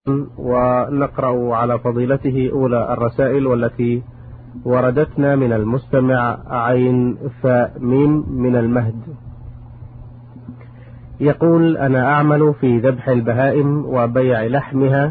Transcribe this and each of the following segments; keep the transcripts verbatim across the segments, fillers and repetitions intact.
ونقرأ على فضيلته أولى الرسائل والتي وردتنا من المستمع عين فاء ميم من المهد. يقول: أنا أعمل في ذبح البهائم وبيع لحمها،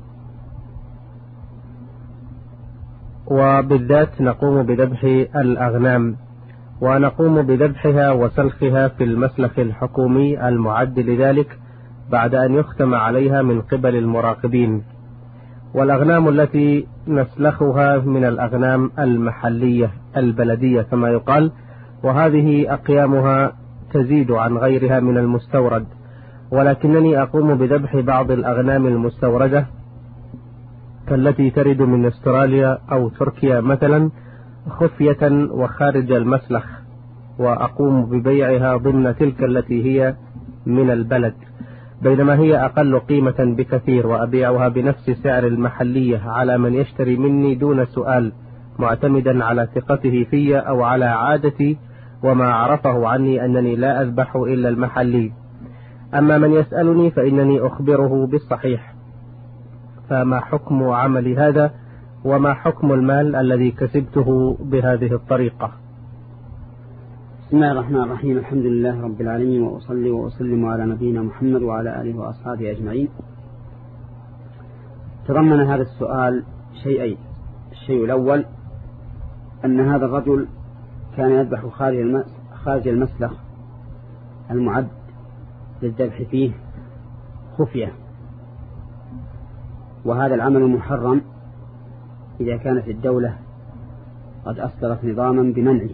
وبالذات نقوم بذبح الأغنام، ونقوم بذبحها وسلخها في المسلخ الحكومي المعد لذلك بعد أن يختم عليها من قبل المراقبين. والأغنام التي نسلخها من الأغنام المحلية البلدية كما يقال، وهذه أقيامها تزيد عن غيرها من المستورد، ولكنني أقوم بذبح بعض الأغنام المستوردة كالتي ترد من استراليا أو تركيا مثلا خفية وخارج المسلخ، وأقوم ببيعها ضمن تلك التي هي من البلد، بينما هي أقل قيمة بكثير، وأبيعها بنفس سعر المحلية على من يشتري مني دون سؤال، معتمدا على ثقته في أو على عادتي وما عرفه عني أنني لا أذبح إلا المحلي. أما من يسألني فإنني أخبره بالصحيح. فما حكم عملي هذا، وما حكم المال الذي كسبته بهذه الطريقة؟ بسم الله الرحمن الرحيم. الحمد لله رب العالمين، وأصلي وأسلم على نبينا محمد وعلى آله وأصحابه أجمعين. تضمن هذا السؤال شيئين: الشيء الأول أن هذا الرجل كان يذبح خارج المسلخ المعد للذبح فيه خفية، وهذا العمل محرم إذا كانت الدولة قد أصدرت نظاما بمنعه،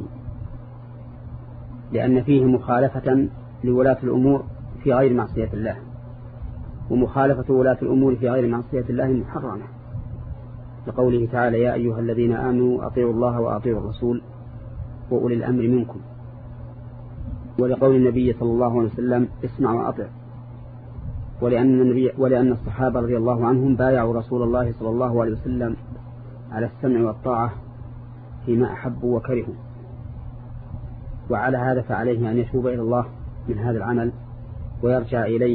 لأن فيه مخالفة لولاة الأمور في غير معصية الله، ومخالفة ولاة الأمور في غير معصية الله محرمة، لقوله تعالى: يا أيها الذين آمنوا أطيعوا الله وأطيعوا الرسول وأولي الأمر منكم، ولقول النبي صلى الله عليه وسلم: اسمع وأطع، ولأن, النبي ولأن الصحابة رضي الله عنهم بايعوا رسول الله صلى الله عليه وسلم على السمع والطاعة فيما أحبوا وكرهوا. وعلى هذا فعليه أن يتوب إلى الله من هذا العمل ويرجع إليه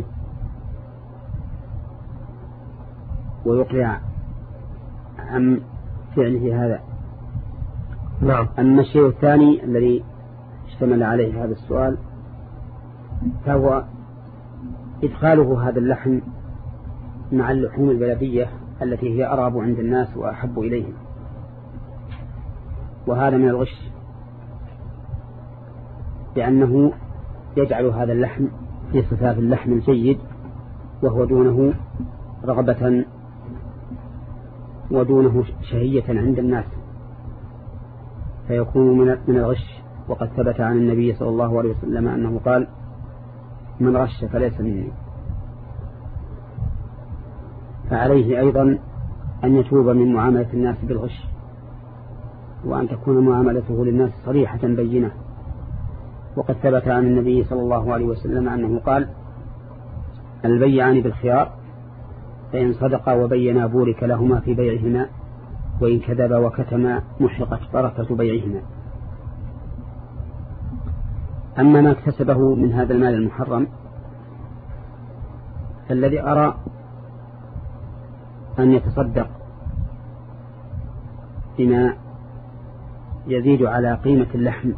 ويقلع عن فعله هذا. نعم. أما الشيء الثاني الذي اشتمل عليه هذا السؤال فهو إدخاله هذا اللحم مع اللحوم البلدية التي هي أرغب عند الناس وأحب إليهم، وهذا من الغش، لأنه يجعل هذا اللحم في صفات اللحم الجيد وهو دونه رغبة ودونه شهية عند الناس، فيكون من الغش. وقد ثبت عن النبي صلى الله عليه وسلم أنه قال: من غش فليس مني. فعليه أيضا أن يتوب من معاملة الناس بالغش، وأن تكون معاملته للناس صريحة بينة. وقد ثبت عن النبي صلى الله عليه وسلم أنه قال: البيعان بالخيار، فإن صدقا وبينا بورك لهما في بيعهما، وإن كذبا وكتما محقت بركة بيعهما. أما ما اكتسبه من هذا المال المحرم فالذي أرى أن يتصدق بما يزيد على قيمة اللحم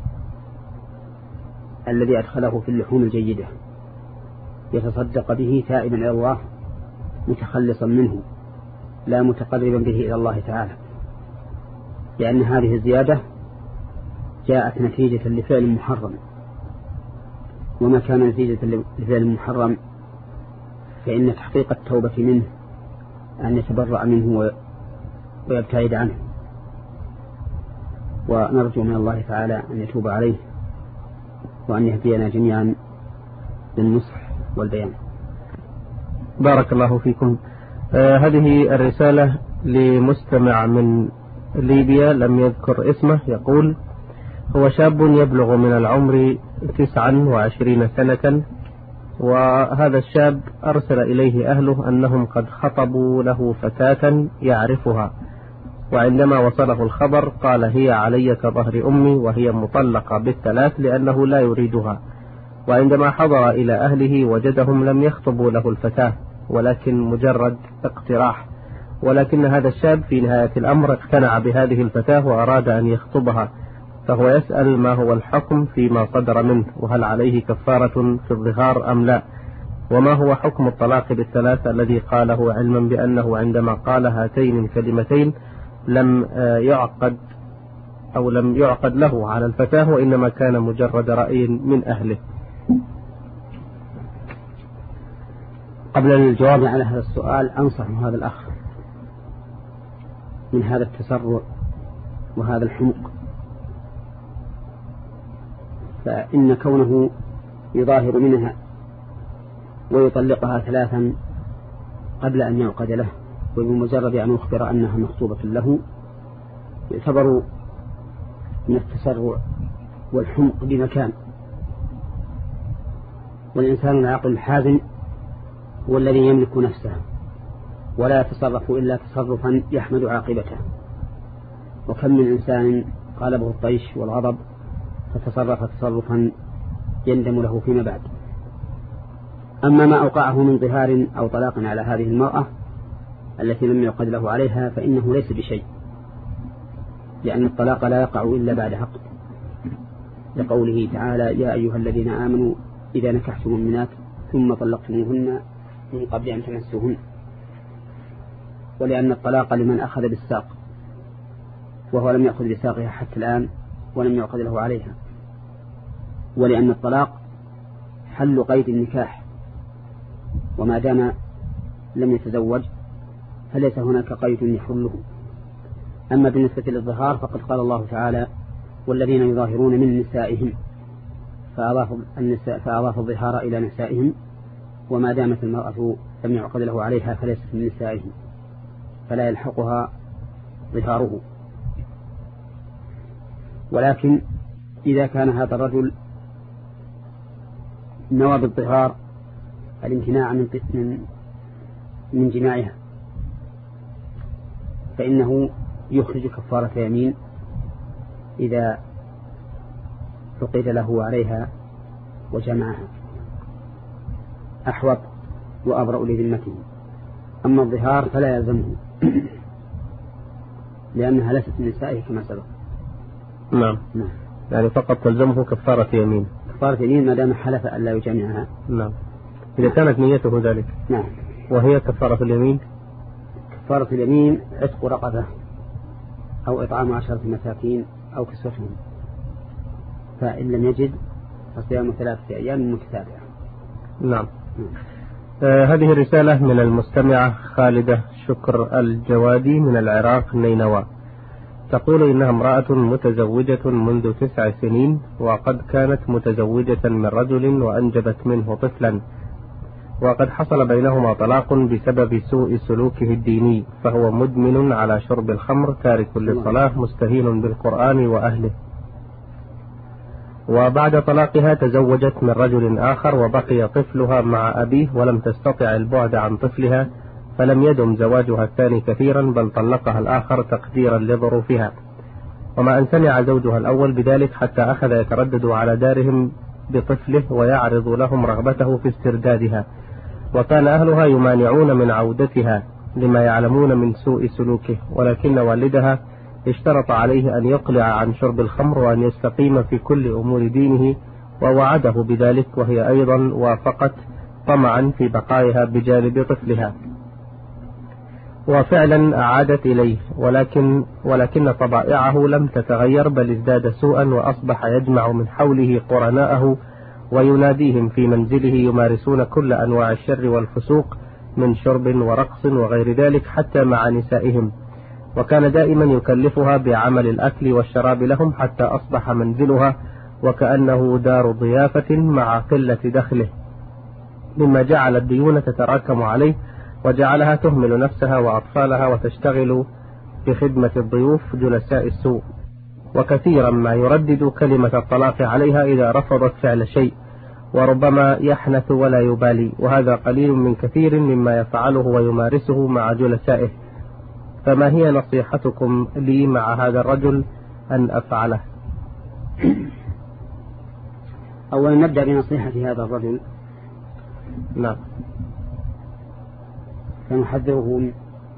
الذي أدخله في اللحوم الجيدة، يتصدق به تائبا إلى الله متخلصا منه، لا متقربا به إلى الله تعالى، لأن هذه الزيادة جاءت نتيجة لفعل محرم، وما كان نتيجة لفعل محرم فإن تحقيق التوبة منه أن يتبرع منه ويبتعد عنه. ونرجو من الله تعالى أن يتوب عليه وأن يهدينا جميعا للنصح والبيان. بارك الله فيكم. آه هذه الرسالة لمستمع من ليبيا لم يذكر اسمه، يقول: هو شاب يبلغ من العمر تسعا وعشرين سنة، وهذا الشاب أرسل إليه أهله أنهم قد خطبوا له فتاة يعرفها، وعندما وصله الخبر قال: هي علي كظهر أمي، وهي مطلقة بالثلاث لأنه لا يريدها. وعندما حضر إلى أهله وجدهم لم يخطبوا له الفتاة، ولكن مجرد اقتراح، ولكن هذا الشاب في نهاية الأمر اقتنع بهذه الفتاة وأراد أن يخطبها، فهو يسأل ما هو الحكم فيما صدر منه، وهل عليه كفارة في الظهار أم لا، وما هو حكم الطلاق بالثلاث الذي قاله علما بأنه عندما قال هاتين الكلمتين لم يعقد أو لم يعقد له على الفتاة، وإنما كان مجرد رأي من أهله. قبل الجواب على هذا السؤال أنصح هذا الأخ من هذا التسرع وهذا الحمق، فإن كونه يظاهر منها ويطلقها ثلاثا قبل أن يعقد له وبمجرد أن يخبر أنها مخطوبة له يعتبر من التسرع والحمق بمكان. والإنسان العاقل الحازم هو الذي يملك نفسه ولا يتصرف إلا تصرفا يحمد عاقبته، وكم من إنسان غلبه الطيش والغضب فتصرف تصرفا يندم له فيما بعد. أما ما أوقعه من ظهار أو طلاق على هذه المرأة التي لم يعقد له عليها فإنه ليس بشيء، لأن الطلاق لا يقع إلا بعد عقد، لقوله تعالى يا أيها الذين آمنوا إذا نكحتم المؤمنات ثم طلقتموهن من قبل أن تمسوهن، ولأن الطلاق لمن أخذ بالساق وهو لم يأخذ بساقها حتى الآن ولم يعقد له عليها، ولأن الطلاق حل قيد النكاح وما دام لم يتزوج فليس هناك قيد يحله. أما بالنسبة للظهار فقد قال الله تعالى والذين يظاهرون من نسائهم فأضاف, النساء فأضاف الظهار إلى نسائهم، وما دامت المرأة لم يعقد له عليها فليست من نسائهم فلا يلحقها ظهاره. ولكن إذا كان هذا الرجل نوى بالظهار الامتناع من من من جماعها فإنه يخرج كفارة يمين إذا فقد له عليها وجمعها، أحوط وأبرأ لذمته. أما الظهار فلا يلزمه لأنها ليست من نسائه كما سبق. نعم. نعم. يعني فقط تلزمه كفارة يمين. كفارة يمين ما دام حلف أن لا يجامعها. نعم. إذا كانت نيته ذلك. نعم. وهي كفارة اليمين. كفارة اليمين عتق رقبة أو إطعام عشرة مساكين أو كسوتهم، فإن لم يجد فصيام ثلاثة أيام متتابعة. نعم. آه هذه رسالة من المستمعة خالدة شكر الجوادي من العراق نينوى، تقول إنها امرأة متزوجة منذ تسع سنين، وقد كانت متزوجة من رجل وأنجبت منه طفلا، وقد حصل بينهما طلاق بسبب سوء سلوكه الديني، فهو مدمن على شرب الخمر تارك للصلاة مستهين بالقرآن وأهله. وبعد طلاقها تزوجت من رجل آخر وبقي طفلها مع أبيه ولم تستطع البعد عن طفلها، فلم يدم زواجها الثاني كثيرا بل طلقها الآخر تقديرا لظروفها، وما أن سمع زوجها الأول بذلك حتى أخذ يتردد على دارهم بطفله ويعرض لهم رغبته في استردادها، وكان أهلها يمانعون من عودتها لما يعلمون من سوء سلوكه، ولكن والدها اشترط عليه أن يقلع عن شرب الخمر وأن يستقيم في كل أمور دينه، ووعده بذلك، وهي أيضا وافقت طمعا في بقائها بجانب طفلها، وفعلا أعادت إليه، ولكن, ولكن طبائعه لم تتغير بل ازداد سوءا، وأصبح يجمع من حوله قرناءه ويناديهم في منزله يمارسون كل أنواع الشر والفسوق من شرب ورقص وغير ذلك حتى مع نسائهم، وكان دائما يكلفها بعمل الأكل والشراب لهم حتى أصبح منزلها وكأنه دار ضيافة مع قلة دخله، مما جعل الديون تتراكم عليه وجعلها تهمل نفسها وأطفالها وتشتغل بخدمة الضيوف جلساء السوء، وكثيرا ما يردد كلمة الطلاق عليها إذا رفضت فعل شيء، وربما يحنث ولا يبالي، وهذا قليل من كثير مما يفعله ويمارسه مع جلسائه، فما هي نصيحتكم لي مع هذا الرجل أن أفعله؟ أولا نبدأ بنصيحة هذا الرجل. نعم. فنحذره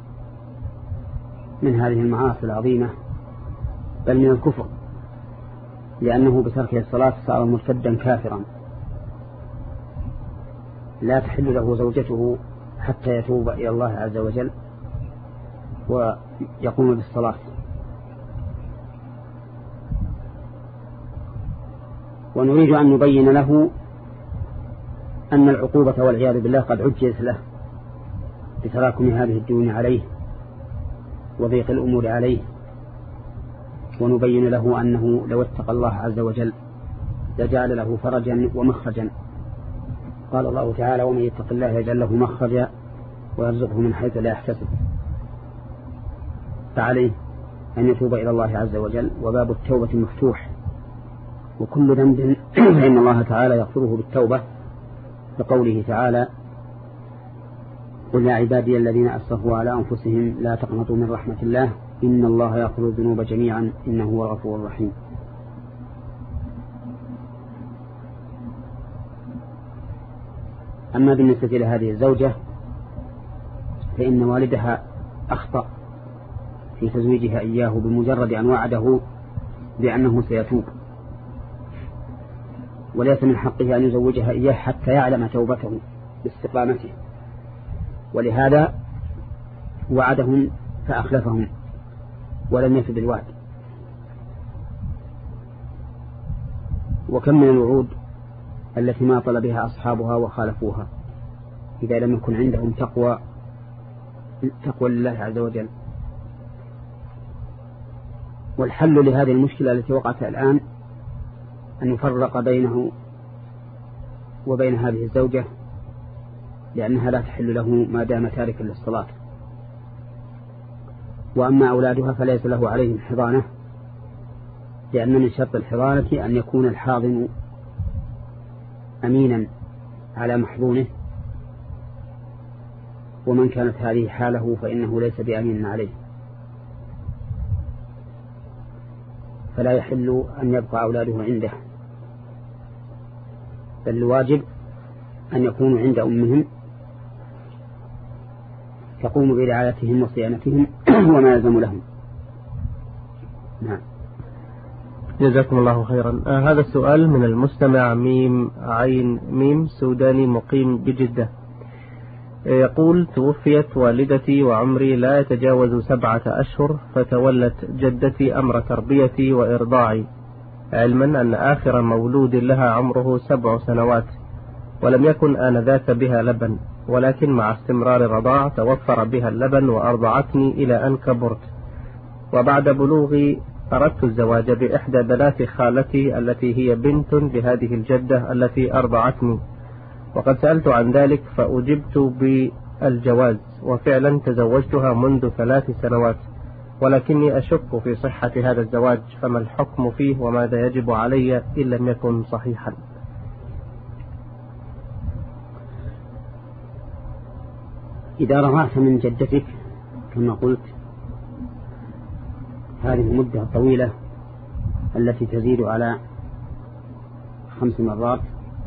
من هذه المعاصي العظيمة بل من الكفر، لأنه بترك الصلاة صار مرتدا كافرا لا تحل له زوجته حتى يتوب إلى الله عز وجل ويقوم بالصلاة. ونريد أن نبين له أن العقوبة والعياذ بالله قد عجزت له بتراكم هذه الديون عليه وضيق الأمور عليه، ونبين له أنه لو اتقى الله عز وجل لجعل له فرجا ومخرجا. قال الله تعالى: ومن يتق الله يجعل له مخرجا ويرزقه من حيث لا يحتسب. فعليه أن يتوب إلى الله عز وجل، وباب التوبة مفتوح، وكل ذنب فإن الله تعالى يغفره بالتوبة، لقوله تعالى: قل يا عبادي الذين أسرفوا على أنفسهم لا تقنطوا من رحمة الله إن الله يغفر الذنوب جميعا إنه هو الغفور الرحيم. أما بالنسبة لهذه الزوجة فإن والدها أخطأ في تزويجها إياه بمجرد أن وعده بأنه سيتوب، وليس من حقه أن يزوجها إياه حتى يعلم توبته باستقامته، ولهذا وعدهم فأخلفهم ولم يفد الوعد. وكم من الوعود التي ما طلبها أصحابها وخالفوها إذا لم يكن عندهم تقوى تقوى لله عز وجل. والحل لهذه المشكلة التي وقعت الآن أن يفرق بينه وبين هذه الزوجة، لأنها لا تحل له ما دام تاركا للصلاة. وأما أولادها فليس له عليهم حضانة، لأن من شرط الحضانة أن يكون الحاضن أمينا على محضونه، ومن كانت هذه حاله فإنه ليس بأمين عليه، فلا يحل أن يبقى أولاده عنده، بل الواجب أن يكونوا عند أمهم تقوم برعايتهم وصيانتهم وما يلزم لهم. نعم. جزاكم الله خيرا. آه هذا السؤال من المستمع ميم عين ميم سوداني مقيم بجدة. آه يقول: توفيت والدتي وعمري لا يتجاوز سبعة أشهر، فتولت جدتي أمر تربيتي وإرضاعي، علما أن آخر مولود لها عمره سبع سنوات، ولم يكن آنذاك بها لبن، ولكن مع استمرار الرضاع توفر بها اللبن وأرضعتني إلى أن كبرت. وبعد بلوغي أردت الزواج بإحدى بنات خالتي التي هي بنت لهذه الجدة التي أرضعتني، وقد سألت عن ذلك فأجبت بالجواز، وفعلا تزوجتها منذ ثلاث سنوات، ولكني أشك في صحة هذا الزواج، فما الحكم فيه وماذا يجب علي إن لم يكن صحيحا؟ إذا رضعت من جدتك كما قلت هذه المدة الطويلة التي تزيد على خمس مرات،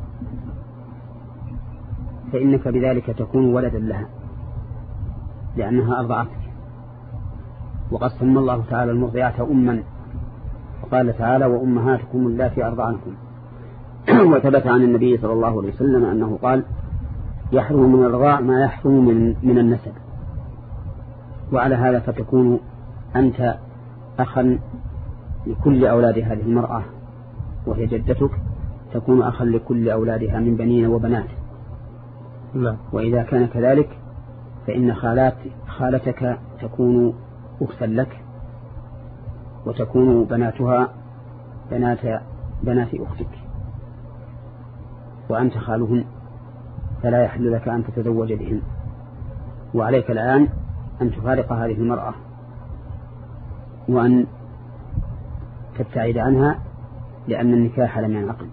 فإنك بذلك تكون ولدا لها لأنها أرضعتك. وقد سمى الله تعالى المرضعات أما، وقال تعالى: وأمهاتكم اللاتي أرضعنكم. وثبت عن النبي صلى الله عليه وسلم أنه قال: يحرم من الرضاع ما يحرم من, من النسب. وعلى هذا فتكون أنت أخا لكل أولاد هذه المرأة، وهي جدتك تكون أخا لكل أولادها من بنين وبنات. لا. وإذا كان كذلك فإن خالات خالتك تكون أختا لك، وتكون بناتها بنات بنات أختك، وأنت خالهن، فلا يحل لك أن تتزوج بهن. وعليك الآن أن تفارق هذه المرأة وأن تبتعد عنها، لأن النكاح لم ينعقد.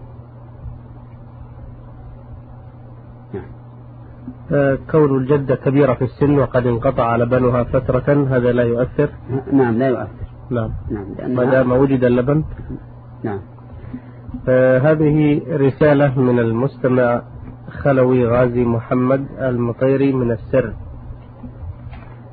نعم. كون الجدة كبيرة في السن وقد انقطع لبنها فترة هذا لا يؤثر؟ نعم لا يؤثر. نعم. نعم. ما دام وجد اللبن. نعم. هذه رسالة من المستمع خلوي غازي محمد المطيري من السر،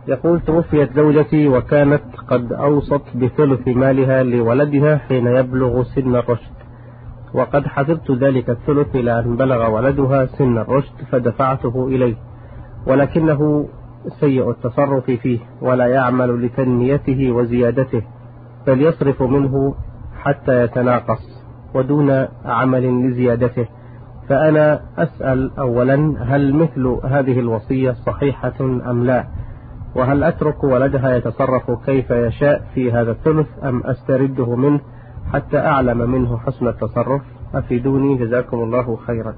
يقول: توفيت زوجتي وكانت قد أوصت بثلث مالها لولدها حين يبلغ سن الرشد، وقد حفظت ذلك الثلث إلى أن بلغ ولدها سن الرشد فدفعته إليه، ولكنه سيء التصرف فيه ولا يعمل لتنميته وزيادته، بل يصرف منه حتى يتناقص ودون عمل لزيادته. فأنا أسأل أولا: هل مثل هذه الوصية صحيحة أم لا؟ وهل أترك ولدها يتصرف كيف يشاء في هذا الثلث أم أسترده منه حتى أعلم منه حسن التصرف؟ أفيدوني جزاكم الله خيرا.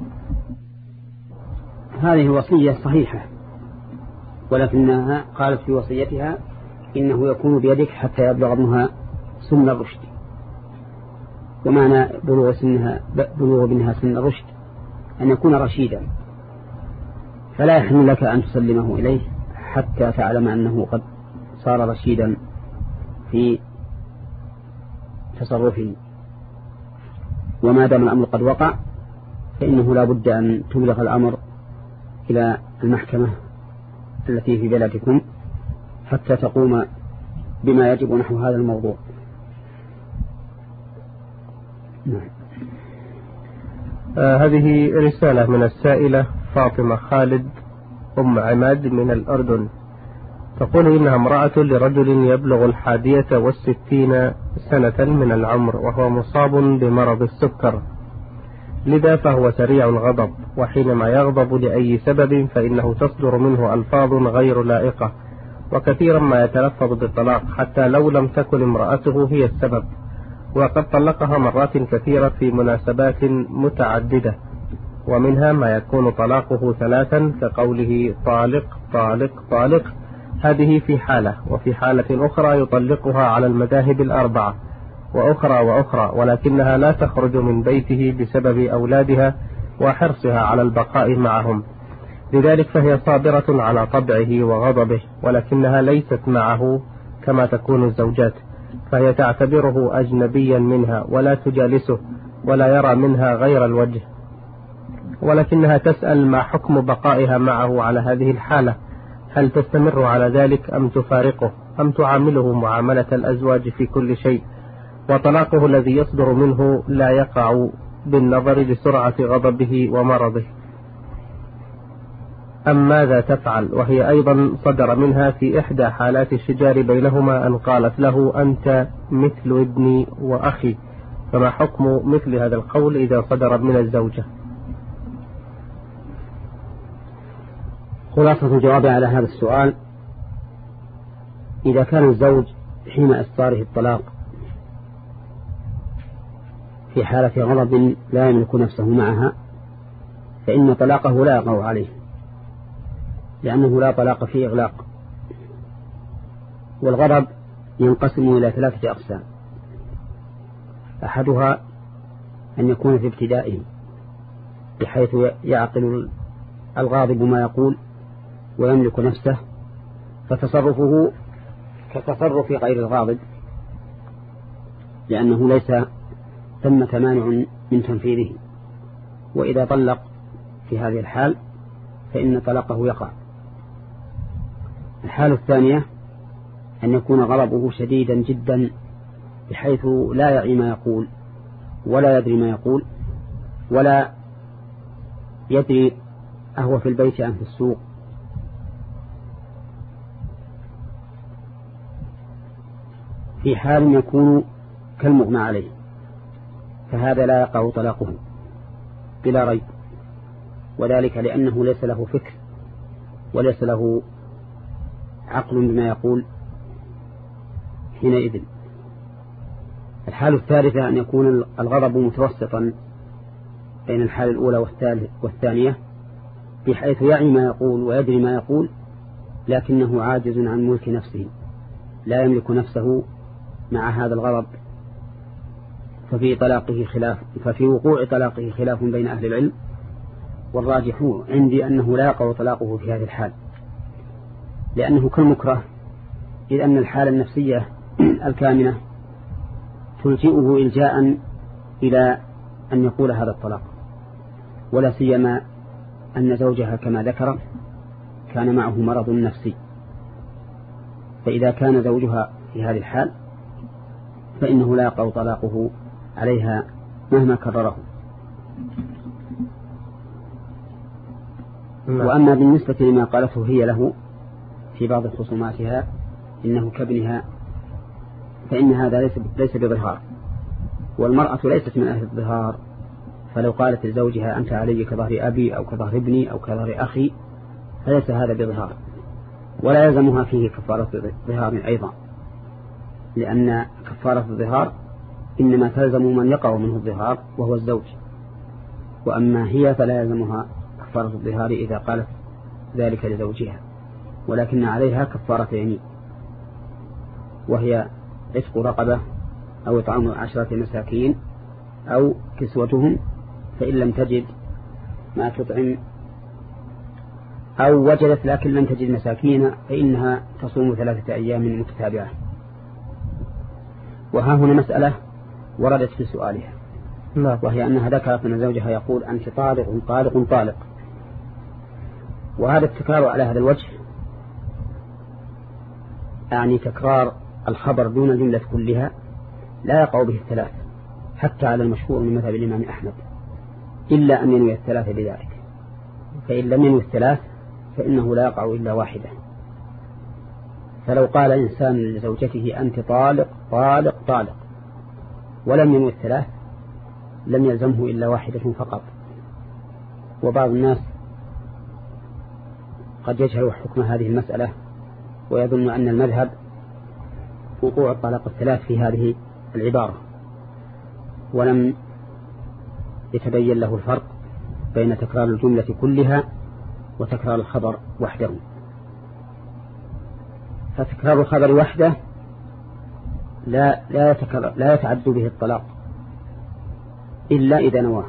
هذه الوصية صحيحة، ولكنها قالت في وصيتها إنه يكون بيدك حتى يبلغ ابنها سن الرشد. ومعنى بلوغ سنها بلوغ ابنها سن الرشد أن يكون رشيدا، فلا يحل لك أن تسلمه إليه حتى تعلم أنه قد صار رشيدا في تصرفه. وما دام الأمر قد وقع فإنه لا بد أن تبلغ الأمر إلى المحكمة التي في بلدكم حتى تقوم بما يجب نحو هذا الموضوع. نعم. آه هذه رسالة من السائلة فاطمة خالد أم عماد من الأردن، تقول إنها امرأة لرجل يبلغ الحادية والستين سنة من العمر وهو مصاب بمرض السكر، لذا فهو سريع الغضب، وحينما يغضب لأي سبب فإنه تصدر منه ألفاظ غير لائقة، وكثيرا ما يتلفظ بالطلاق حتى لو لم تكن امرأته هي السبب، وقد طلقها مرات كثيرة في مناسبات متعددة، ومنها ما يكون طلاقه ثلاثا كقوله طالق طالق طالق، هذه في حالة، وفي حالة أخرى يطلقها على المذاهب الأربعة وأخرى وأخرى، ولكنها لا تخرج من بيته بسبب أولادها وحرصها على البقاء معهم، لذلك فهي صابرة على طبعه وغضبه، ولكنها ليست معه كما تكون الزوجات، فهي تعتبره أجنبيا منها ولا تجالسه ولا يرى منها غير الوجه، ولكنها تسأل ما حكم بقائها معه على هذه الحالة، هل تستمر على ذلك أم تفارقه أم تعامله معاملة الأزواج في كل شيء، وطلاقه الذي يصدر منه لا يقع بالنظر لسرعة غضبه ومرضه، أم ماذا تفعل؟ وهي أيضا صدر منها في إحدى حالات الشجار بينهما أن قالت له أنت مثل ابني وأخي، فما حكم مثل هذا القول إذا صدر من الزوجة؟ خلاصة الجواب على هذا السؤال: إذا كان الزوج حين إصداره الطلاق في حالة غضب لا يملك نفسه معها فإن طلاقه لا يقع عليه، لأنه لا طلاق فيه إغلاق. والغضب ينقسم إلى ثلاثة أقسام: أحدها أن يكون في ابتدائه بحيث يعقل الغاضب ما يقول ويملك نفسه، فتصرفه كتصرف غير الغاضب، لأنه ليس ثمة مانع من تنفيذه، وإذا طلق في هذه الحال فإن طلاقه يقع. الحالة الثانية أن يكون غضبه شديدا جدا بحيث لا يعي ما يقول ولا يدري ما يقول ولا يدري أهو في البيت أم في السوق، في حال يكون كالمغمى عليه، فهذا لا يقع طلاقه بلا ريب، وذلك لأنه ليس له فكر وليس له عقل بما يقول حينئذ. الحالة الثالثة أن يكون الغضب متوسطا بين الحالة الأولى والثانية، بحيث يعي ما يقول ويدري ما يقول، لكنه عاجز عن ملك نفسه، لا يملك نفسه مع هذا الغضب، ففي طلاقه خلاف ففي وقوع طلاقه خلاف بين أهل العلم، والراجح عندي أنه لا يقع طلاقه في هذه الحال، لأنه كالمكره، إذ أن الحالة النفسية الكامنة تلجئه إلجاء إلى أن يقول هذا الطلاق، ولا سيما أن زوجها كما ذكر كان معه مرض نفسي، فإذا كان زوجها في هذه الحال فإنه لا يقع طلاقه عليها مهما كرره. وأما بالنسبة لما قالته هي له في بعض خصوماتها إنه كابنها، فإن هذا ليس ليس بظهار، والمرأة ليست من أهل الظهار، فلو قالت لزوجها أنت علي كظهر أبي أو كظهر ابني أو كظهر أخي فليس هذا بظهار، ولا يلزمها فيه كفارة ظهار أيضا، لأن كفارة الظهار إنما تلزم من يقع منه الظهار وهو الزوج، وأما هي فلا يلزمها كفارة الظهار إذا قالت ذلك لزوجها، ولكن عليها كفارة يمين، وهي عتق رقبة أو إطعام عشرة مساكين أو كسوتهم، فإن لم تجد ما تطعم أو وجدت لكن لم تجد مساكين فإنها تصوم ثلاثة أيام متتابعة. وها هنا مسألة وردت في سؤالها، وهي أنها ذكرت أن زوجها يقول أنت طالق طالق طالق، وهذا التكرار على هذا الوجه يعني تكرار الخبر دون الجملة كلها لا يقع به الثلاث حتى على المشهور من مذهب الإمام أحمد، إلا أن ينوي الثلاث بذلك، فإن لم ينوي الثلاث فإنه لا يقع إلا واحدة. فلو قال إنسان لزوجته أنت طالق طالق طالق ولم ينوي الثلاث لم يلزمه إلا واحدة فقط. وبعض الناس قد يجهل حكم هذه المسألة ويظن أن المذهب وقوع الطلاق الثلاث في هذه العبارة، ولم يتبين له الفرق بين تكرار الجملة كلها وتكرار الخبر وحده. فتكرار الخبر وحده لا لا يتكرر لا يتعد به الطلاق إلا إذا نواه.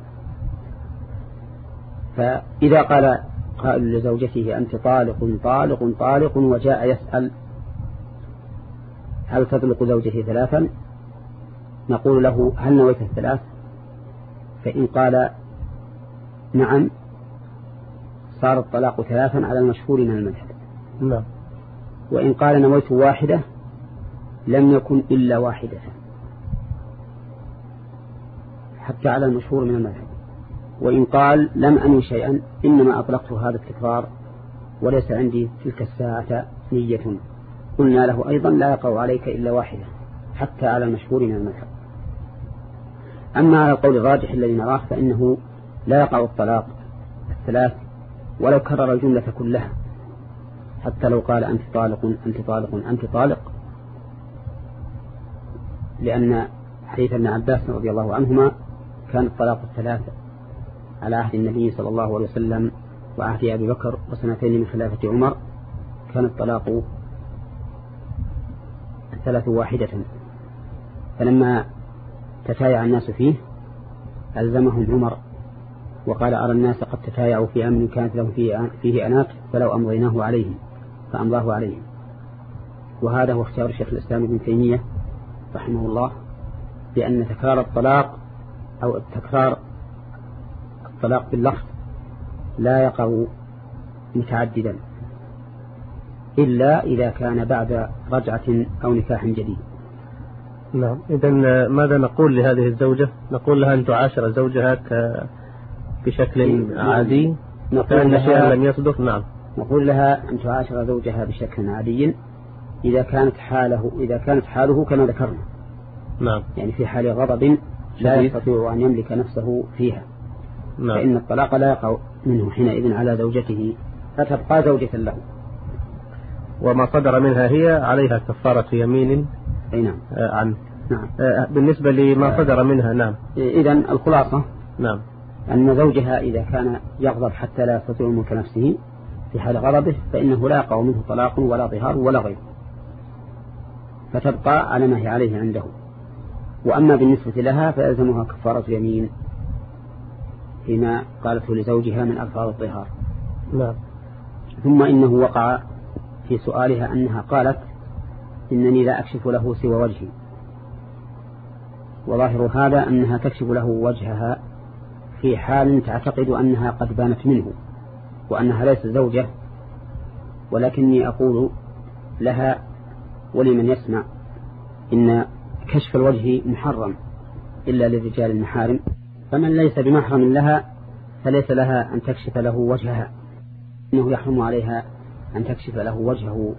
فإذا قال قائل لزوجته أنت طالق طالق طالق وجاء يسأل هل تطلق زوجته ثلاثا، نقول له هل نويت الثلاث؟ فإن قال نعم صار الطلاق ثلاثا على المشهور من المذهب. نعم. وإن قال نويت واحدة لم يكن إلا واحدة حتى على المشهور من المذهب. وإن قال لم أنوي شيئا إنما أطلقت هذا التكرار وليس عندي تلك الساعة نية، قلنا له أيضا لا يقع عليك إلا واحدة حتى على المشهور من المذهب. أما على القول الراجح الذي نراه فإنه لا يقع الطلاق الثلاث ولو كرر الجملة كلها، حتى لو قال أنت طالق أنت طالق أنت طالق، لأن حديث ابن عباس رضي الله عنهما كان الطلاق الثلاثة على عهد النبي صلى الله عليه وسلم وعهد أبي بكر وسنتين من خلافة عمر، كان الطلاق الثلاث واحدة. فلما تتايع الناس فيه ألزمهم عمر وقال أرى الناس قد تتايعوا في أمر كانت لهم فيه أنات فلو أمضيناه عليهم فأمضاه عليهم. وهذا هو اختيار الشيخ الإسلام ابن تيمية رحمه الله، بأن تكرار الطلاق أو تكرار الطلاق باللفظ لا يقع متعددا إلا إذا كان بعد رجعة أو نكاح جديد. نعم. إذن ماذا نقول لهذه الزوجة؟ نقول لها أن تعاشر زوجها بشكل عادي نقول لها لم يصدق. نعم. نقول لها أن تعاشر زوجها بشكل عادي إذا كانت حاله إذا كانت حاله كما ذكرنا. نعم. يعني في حال غضب لا يستطيع أن يملك نفسه فيها. نعم. فإن الطلاق لا يقع منه حينئذ على زوجته فتبقى زوجة له. وما صدر منها هي عليها كفارة يمين. أي نعم. آه عن نعم. آه بالنسبة لما صدر منها. نعم. إذن الخلاصة نعم أن زوجها إذا كان يغضب حتى لا يستطيع ملك نفسه في حال غضبه فإنه لا يقع منه طلاق ولا ظهار ولا غيره، فتبقى على ما هي عليه عنده. وأما بالنسبة لها فيلزمها كفارة يمين فيما قالته لزوجها من ألفاظ الظهار. نعم. ثم إنه وقع في سؤالها أنها قالت إنني لا أكشف له سوى وجهي، وظاهر هذا أنها تكشف له وجهها في حال تعتقد أنها قد بانت منه وأنها ليست زوجة، ولكني أقول لها ولمن يسمع إن كشف الوجه محرم إلا للرجال المحارم، فمن ليس بمحرم لها فليس لها أن تكشف له وجهها، إنه يحرم عليها أن تكشف له وجهه،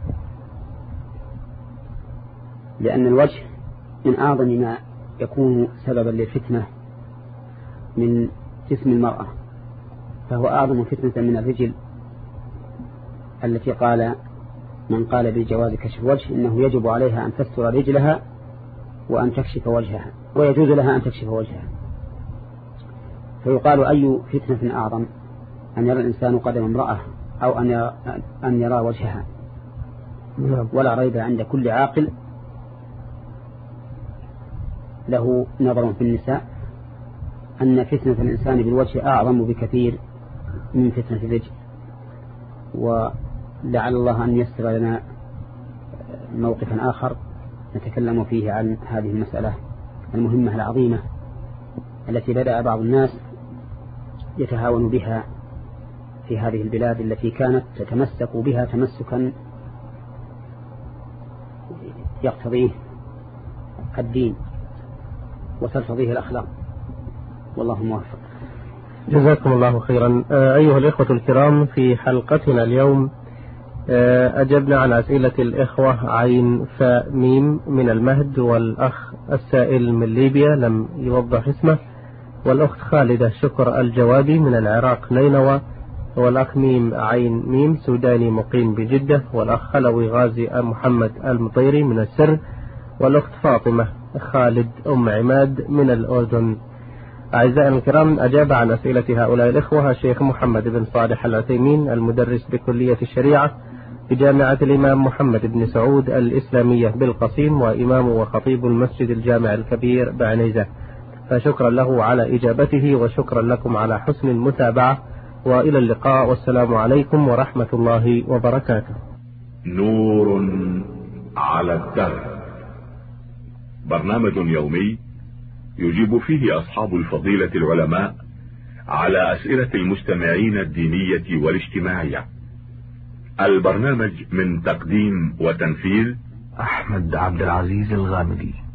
لأن الوجه من أعظم ما يكون سببا للفتنة من جسم المرأة، فهو أعظم فتنة من الرجل التي قال من قال بجواز كشف الوجه إنه يجب عليها أن تستر رجلها وأن تكشف وجهها، ويجوز لها أن تكشف وجهها. فيقال أي فتنة أعظم، أن يرى الإنسان قدم امرأة أو أن يرى, أن يرى وجهها؟ ولا ريب عند كل عاقل له نظر في النساء أن فتنة الإنسان بالوجه أعظم بكثير من فتنة الرجل. ولعل الله أن يسر لنا موقفا آخر نتكلم فيه عن هذه المسألة المهمة العظيمة التي بدأ بعض الناس يتهاون بها في هذه البلاد التي كانت تتمسك بها تمسكا يقتضيه الدين وترتضيه الأخلاق، والله موفق. جزاكم الله خيرا. أيها الإخوة الكرام، في حلقتنا اليوم أجبنا عن أسئلة الإخوة عين فاء ميم من المهد، والأخ السائل من ليبيا لم يوضح اسمه، والأخت خالدة شكر الجوابي من العراق نينوى، والأخ ميم عين ميم سوداني مقيم بجدة، والأخ خلوي غازي محمد المطيري من السر، والأخت فاطمة خالد أم عماد من الأردن. أعزائنا الكرام، أجاب عن أسئلة هؤلاء الإخوة الشيخ محمد بن صالح العثيمين المدرس بكلية الشريعة بجامعة الإمام محمد بن سعود الإسلامية بالقصيم، وإمام وخطيب المسجد الجامع الكبير بعنيزة، فشكرا له على إجابته، وشكرا لكم على حسن المتابعة، وإلى اللقاء، والسلام عليكم ورحمة الله وبركاته. نور على الدرب، برنامج يومي يجيب فيه أصحاب الفضيلة العلماء على أسئلة المستمعين الدينية والاجتماعية. البرنامج من تقديم وتنفيذ أحمد عبد العزيز الغامدي.